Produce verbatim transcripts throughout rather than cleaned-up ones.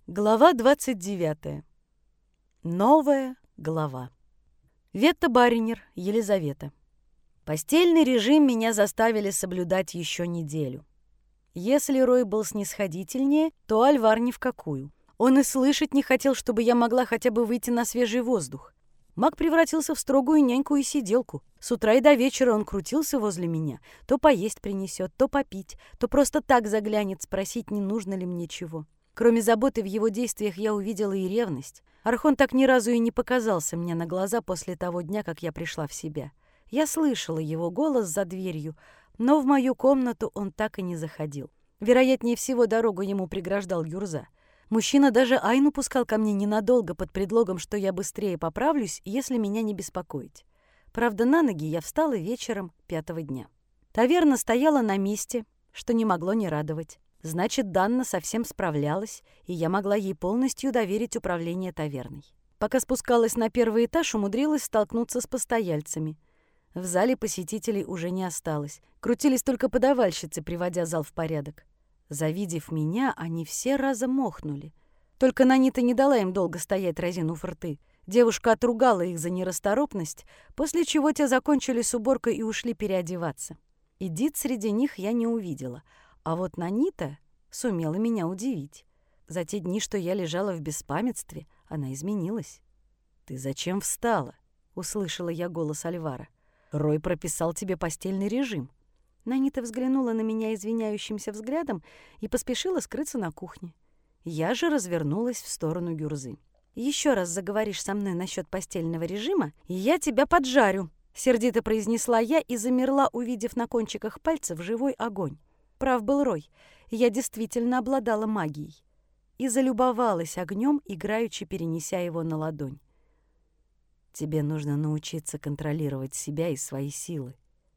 Глава двадцать девятая. Новая глава. Ветта Баринер, Елизавета. Постельный режим меня заставили соблюдать еще неделю. Если Рой был снисходительнее, то Альвар ни в какую. Он и слышать не хотел, чтобы я могла хотя бы выйти на свежий воздух. Маг превратился в строгую няньку и сиделку. С утра и до вечера он крутился возле меня. То поесть принесет, то попить, то просто так заглянет спросить, не нужно ли мне чего. Кроме заботы в его действиях я увидела и ревность. Архон так ни разу и не показался мне на глаза после того дня, как я пришла в себя. Я слышала его голос за дверью, но в мою комнату он так и не заходил. Вероятнее всего, дорогу ему преграждал Гюрза. Мужчина даже Айну пускал ко мне ненадолго под предлогом, что я быстрее поправлюсь, если меня не беспокоить. Правда, на ноги я встала вечером пятого дня. Таверна стояла на месте, что не могло не радовать. Значит, Данна совсем справлялась, и я могла ей полностью доверить управление таверной. Пока спускалась на первый этаж, умудрилась столкнуться с постояльцами. В зале посетителей уже не осталось. Крутились только подавальщицы, приводя зал в порядок. Завидев меня, они все разом охнули. Только Нанита не дала им долго стоять, разинув рты. Девушка отругала их за нерасторопность, после чего те закончили с уборкой и ушли переодеваться. Эдит среди них я не увидела, а вот Нанита сумела меня удивить. За те дни, что я лежала в беспамятстве, она изменилась. «Ты зачем встала?» — услышала я голос Альвара. «Рой прописал тебе постельный режим». Нанита взглянула на меня извиняющимся взглядом и поспешила скрыться на кухне. Я же развернулась в сторону Гюрзы. «Еще раз заговоришь со мной насчет постельного режима, и я тебя поджарю», — сердито произнесла я и замерла, увидев на кончиках пальцев живой огонь. Прав был Рой, я действительно обладала магией. И залюбовалась огнем, играючи перенеся его на ладонь. «Тебе нужно научиться контролировать себя и свои силы».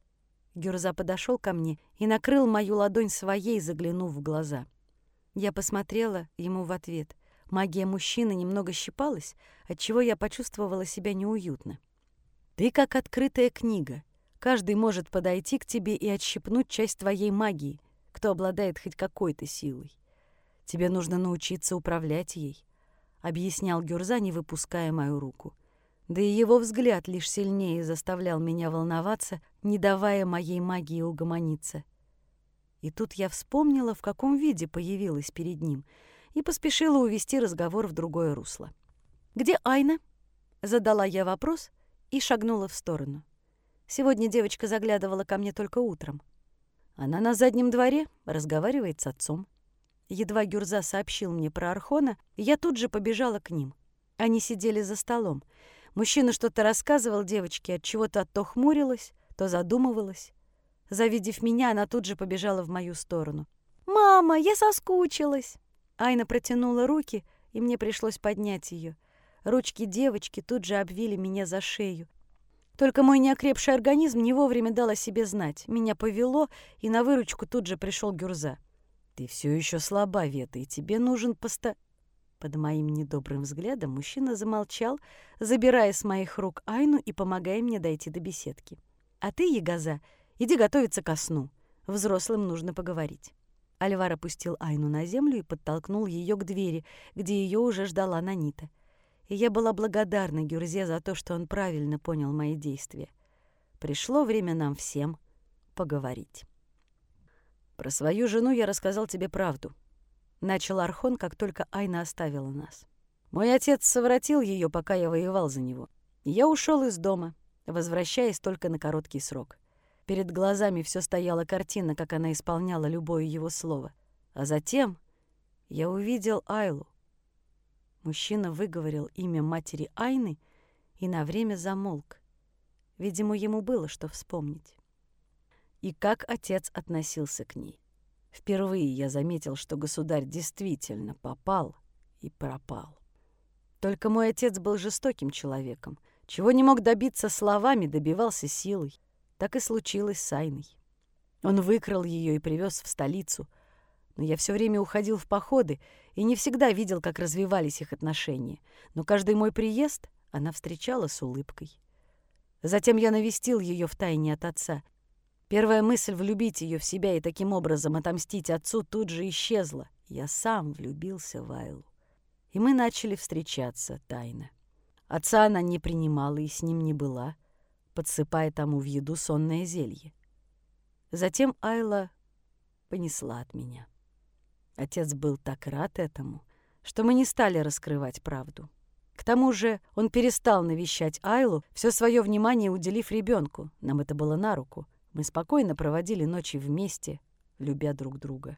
Гюрза подошел ко мне и накрыл мою ладонь своей, заглянув в глаза. Я посмотрела ему в ответ. Магия мужчины немного щипалась, отчего я почувствовала себя неуютно. «Ты как открытая книга. Каждый может подойти к тебе и отщипнуть часть твоей магии, кто обладает хоть какой-то силой. Тебе нужно научиться управлять ей», — объяснял Гюрза, не выпуская мою руку. Да и его взгляд лишь сильнее заставлял меня волноваться, не давая моей магии угомониться. И тут я вспомнила, в каком виде появилась перед ним, и поспешила увести разговор в другое русло. «Где Айна?» — задала я вопрос и шагнула в сторону. Сегодня девочка заглядывала ко мне только утром. Она на заднем дворе разговаривает с отцом. Едва Гюрза сообщил мне про Архона, я тут же побежала к ним. Они сидели за столом. Мужчина что-то рассказывал девочке, от чего-то то хмурилась, то задумывалась. Завидев меня, она тут же побежала в мою сторону. «Мама, я соскучилась!» Айна протянула руки, и мне пришлось поднять ее. Ручки девочки тут же обвили меня за шею. Только мой неокрепший организм не вовремя дал о себе знать. Меня повело, и на выручку тут же пришел Гюрза. «Ты все еще слаба, Вета, и тебе нужен поста...» Под моим недобрым взглядом мужчина замолчал, забирая с моих рук Айну и помогая мне дойти до беседки. «А ты, Ягоза, иди готовиться ко сну. Взрослым нужно поговорить». Альвар опустил Айну на землю и подтолкнул ее к двери, где ее уже ждала Нанита. И я была благодарна Гюрзе за то, что он правильно понял мои действия. Пришло время нам всем поговорить. «Про свою жену я рассказал тебе правду», — начал Архон, как только Айна оставила нас. «Мой отец совратил ее, пока я воевал за него. Я ушел из дома, возвращаясь только на короткий срок. Перед глазами все стояла картина, как она исполняла любое его слово. А затем я увидел Айлу». Мужчина выговорил имя матери Айны и на время замолк. Видимо, ему было что вспомнить. И как отец относился к ней. Впервые я заметил, что государь действительно попал и пропал. Только мой отец был жестоким человеком. Чего не мог добиться словами, добивался силой. Так и случилось с Айной. Он выкрал ее и привез в столицу. Но я все время уходил в походы и не всегда видел, как развивались их отношения. Но каждый мой приезд она встречала с улыбкой. Затем я навестил ее втайне от отца. Первая мысль влюбить ее в себя и таким образом отомстить отцу тут же исчезла. Я сам влюбился в Айлу. и мы начали встречаться тайно. Отца она не принимала и с ним не была, подсыпая тому в еду сонное зелье. Затем Айла понесла от меня. Отец был так рад этому, что мы не стали раскрывать правду. К тому же он перестал навещать Айлу, все свое внимание уделив ребенку. Нам это было на руку. Мы спокойно проводили ночи вместе, любя друг друга.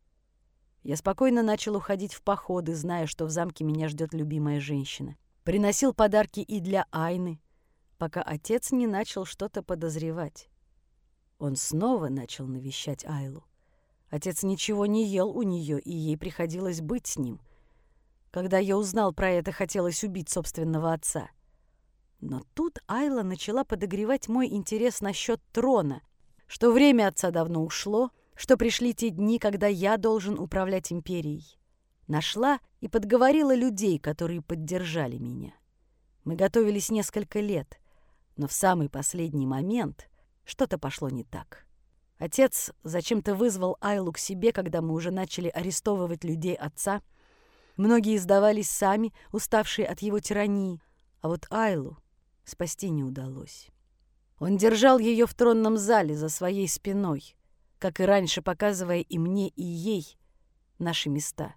Я спокойно начал уходить в походы, зная, что в замке меня ждет любимая женщина. Приносил подарки и для Айны, пока отец не начал что-то подозревать. Он снова начал навещать Айлу. Отец ничего не ел у нее, и ей приходилось быть с ним. Когда я узнал про это, хотелось убить собственного отца. Но тут Айла начала подогревать мой интерес насчет трона, что время отца давно ушло, что пришли те дни, когда я должен управлять империей. Нашла и подговорила людей, которые поддержали меня. Мы готовились несколько лет, но в самый последний момент что-то пошло не так. Отец зачем-то вызвал Айлу к себе, когда мы уже начали арестовывать людей отца. Многие сдавались сами, уставшие от его тирании, а вот Айлу спасти не удалось. Он держал ее в тронном зале за своей спиной, как и раньше, показывая и мне, и ей наши места.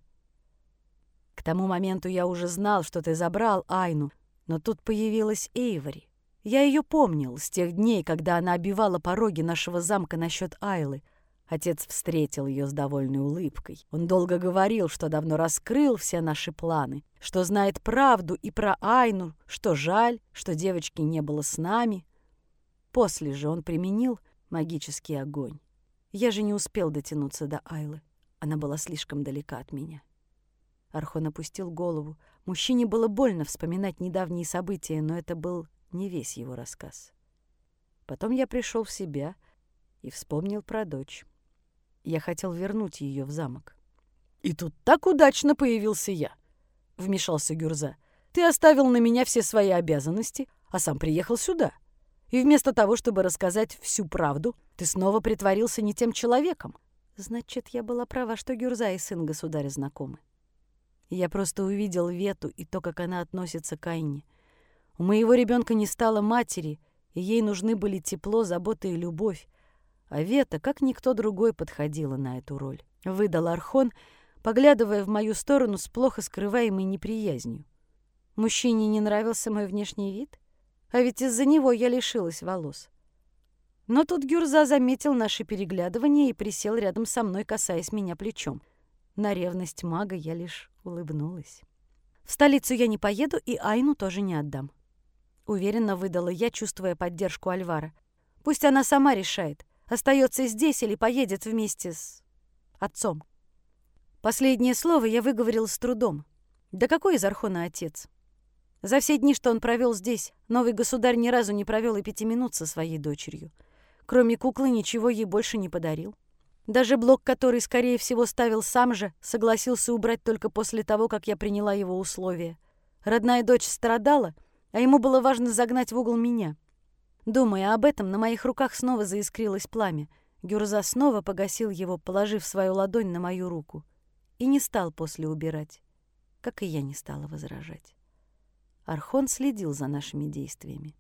К тому моменту я уже знал, что ты забрал Айну, но тут появилась Эйвори. Я ее помнил с тех дней, когда она обивала пороги нашего замка насчет Айлы. Отец встретил ее с довольной улыбкой. Он долго говорил, что давно раскрыл все наши планы, что знает правду и про Айну, что жаль, что девочки не было с нами. После же он применил магический огонь. Я же не успел дотянуться до Айлы. Она была слишком далека от меня. Архон опустил голову. Мужчине было больно вспоминать недавние события, но это был не весь его рассказ. Потом я пришел в себя и вспомнил про дочь. Я хотел вернуть ее в замок. «И тут так удачно появился я», — вмешался Гюрза. «Ты оставил на меня все свои обязанности, а сам приехал сюда. И вместо того, чтобы рассказать всю правду, ты снова притворился не тем человеком». Значит, я была права, что Гюрза и сын государя знакомы. Я просто увидел Вету и то, как она относится к Айне. У моего ребенка не стало матери, и ей нужны были тепло, забота и любовь. А Вета, как никто другой, подходила на эту роль. Выдал Архон, поглядывая в мою сторону с плохо скрываемой неприязнью. Мужчине не нравился мой внешний вид, а ведь из-за него я лишилась волос. Но тут Гюрза заметил наше переглядывание и присел рядом со мной, касаясь меня плечом. На ревность мага я лишь улыбнулась. «В столицу я не поеду и Айну тоже не отдам», — уверенно выдала я, чувствуя поддержку Альвара. «Пусть она сама решает, остается здесь или поедет вместе с отцом». Последнее слово я выговорил с трудом. Да какой из Архона отец? За все дни, что он провел здесь, новый государь ни разу не провел и пяти минут со своей дочерью. Кроме куклы ничего ей больше не подарил. Даже блок, который, скорее всего, ставил сам же, согласился убрать только после того, как я приняла его условия. Родная дочь страдала, а ему было важно загнать в угол меня. Думая об этом, на моих руках снова заискрилось пламя. Гюрза снова погасил его, положив свою ладонь на мою руку. И не стал после убирать, как и я не стала возражать. Архон следил за нашими действиями.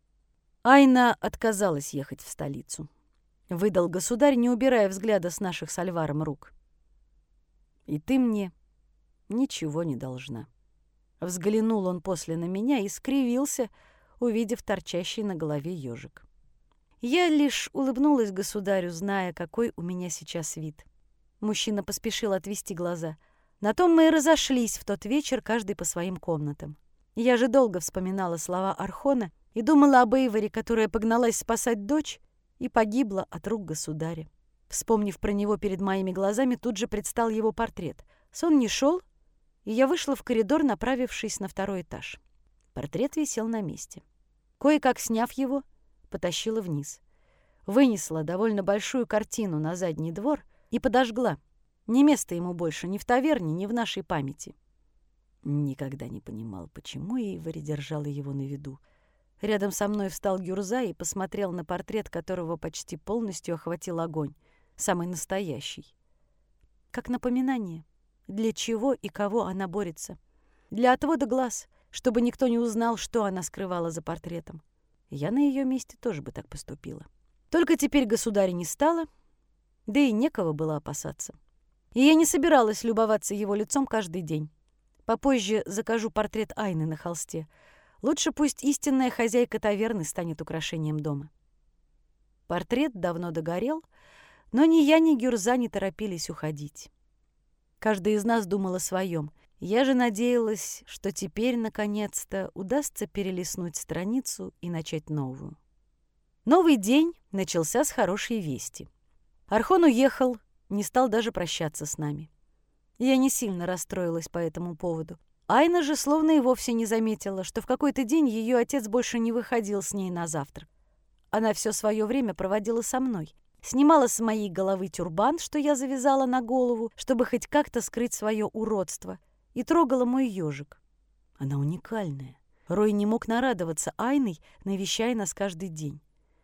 Айна отказалась ехать в столицу. Выдал государь, не убирая взгляда с наших с Альваром рук. «И ты мне ничего не должна». Взглянул он после на меня и скривился, увидев торчащий на голове ежик. Я лишь улыбнулась государю, зная, какой у меня сейчас вид. Мужчина поспешил отвести глаза. На том мы и разошлись в тот вечер, каждый по своим комнатам. Я же долго вспоминала слова Архона и думала об Эйвори, которая погналась спасать дочь и погибла от рук государя. Вспомнив про него перед моими глазами, тут же предстал его портрет. Сон не шел, и я вышла в коридор, направившись на второй этаж. Портрет висел на месте. Кое-как сняв его, потащила вниз. Вынесла довольно большую картину на задний двор и подожгла. Не место ему больше ни в таверне, ни в нашей памяти. Никогда не понимал, почему Эйвори держала его на виду. Рядом со мной встал Гюрза и посмотрел на портрет, которого почти полностью охватил огонь, самый настоящий. Как напоминание, для чего и кого она борется. для отвода глаз, чтобы никто не узнал, что она скрывала за портретом. Я на ее месте тоже бы так поступила. Только теперь государя не стало, да и некого было опасаться. И я не собиралась любоваться его лицом каждый день. Попозже закажу портрет Айны на холсте. Лучше пусть истинная хозяйка таверны станет украшением дома. Портрет давно догорел, но ни я, ни Гюрза не торопились уходить. Каждый из нас думал о своем. Я же надеялась, что теперь, наконец-то, удастся перелистнуть страницу и начать новую. Новый день начался с хорошей вести. Орхон уехал, не стал даже прощаться с нами. Я не сильно расстроилась по этому поводу. Айна же словно и вовсе не заметила, что в какой-то день ее отец больше не выходил с ней на завтрак. Она все свое время проводила со мной. Снимала с моей головы тюрбан, что я завязала на голову, чтобы хоть как-то скрыть свое уродство, и трогала мой ежик. Она уникальная. Рой не мог нарадоваться Айной, навещая нас каждый день.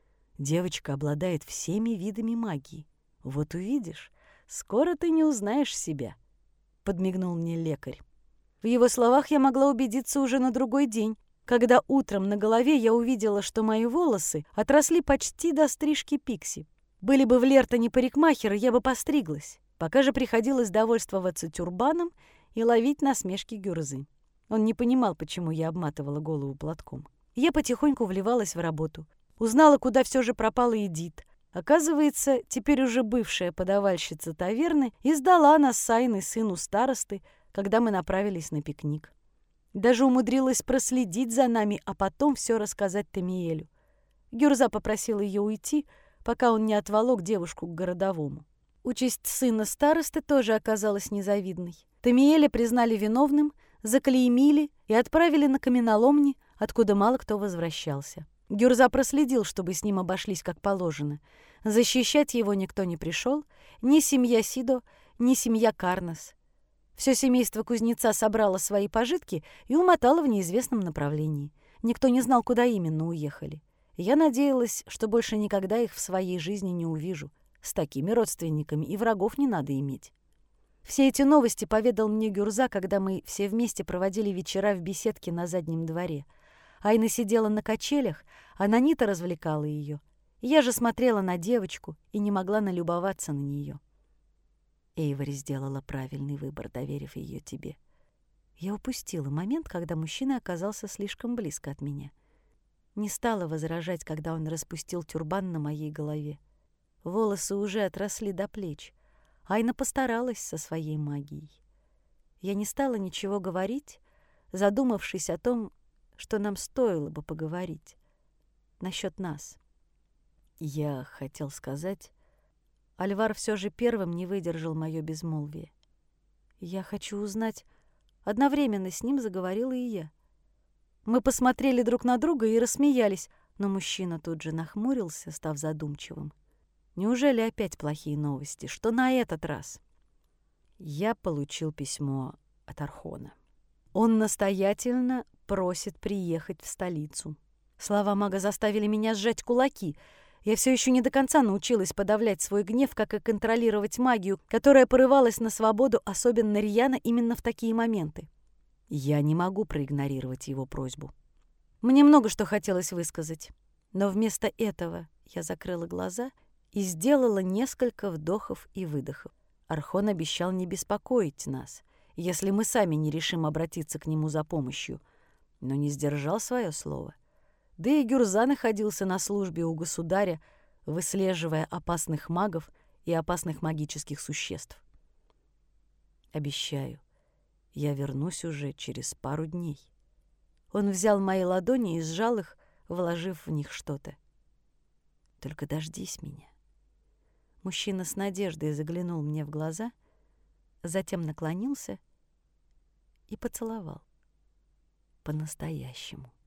Девочка обладает всеми видами магии. Вот увидишь, скоро ты не узнаешь себя, — подмигнул мне лекарь. В его словах я могла убедиться уже на другой день, когда утром на голове я увидела, что мои волосы отросли почти до стрижки Пикси. Были бы в Лертоне парикмахеры, я бы постриглась. Пока же приходилось довольствоваться тюрбаном и ловить насмешки Гюрзы. Он не понимал, почему я обматывала голову платком. Я потихоньку вливалась в работу. Узнала, куда все же пропала Эдит. Оказывается, теперь уже бывшая подавальщица таверны издала нас с Айной сыну старосты, когда мы направились на пикник. Даже умудрилась проследить за нами, а потом все рассказать Тамиэлю. Гюрза попросила ее уйти, пока он не отволок девушку к городовому. Участь сына старосты тоже оказалась незавидной. Тамиэля признали виновным, заклеймили и отправили на каменоломни, откуда мало кто возвращался. Гюрза проследил, чтобы с ним обошлись как положено. Защищать его никто не пришел, ни семья Сидо, ни семья Карнас. Все семейство кузнеца собрало свои пожитки и умотало в неизвестном направлении. Никто не знал, куда именно уехали. Я надеялась, что больше никогда их в своей жизни не увижу. С такими родственниками и врагов не надо иметь. Все эти новости поведал мне Гюрза, когда мы все вместе проводили вечера в беседке на заднем дворе. Айна сидела на качелях, а Нанита развлекала ее. Я же смотрела на девочку и не могла налюбоваться на нее. Эйвори сделала правильный выбор, доверив ее тебе. Я упустила момент, когда мужчина оказался слишком близко от меня. Не стала возражать, когда он распустил тюрбан на моей голове. Волосы уже отросли до плеч. Айна постаралась со своей магией. Я не стала ничего говорить, задумавшись о том, что нам стоило бы поговорить насчет нас. Я хотел сказать... Альвар все же первым не выдержал мое безмолвие. Я хочу узнать... Одновременно с ним заговорила и я. Мы посмотрели друг на друга и рассмеялись, но мужчина тут же нахмурился, став задумчивым. Неужели опять плохие новости? Что на этот раз? Я получил письмо от Орхона. Он настоятельно просит приехать в столицу. Слова мага заставили меня сжать кулаки. Я все еще не до конца научилась подавлять свой гнев, как и контролировать магию, которая порывалась на свободу особенно рьяно именно в такие моменты. Я не могу проигнорировать его просьбу. Мне много что хотелось высказать, но вместо этого я закрыла глаза и сделала несколько вдохов и выдохов. Орхон обещал не беспокоить нас, если мы сами не решим обратиться к нему за помощью, но не сдержал свое слово. Да и Гюрза находился на службе у государя, выслеживая опасных магов и опасных магических существ. Обещаю, я вернусь уже через пару дней. Он взял мои ладони и сжал их, вложив в них что-то. Только дождись меня. Мужчина с надеждой заглянул мне в глаза, затем наклонился и поцеловал. По-настоящему.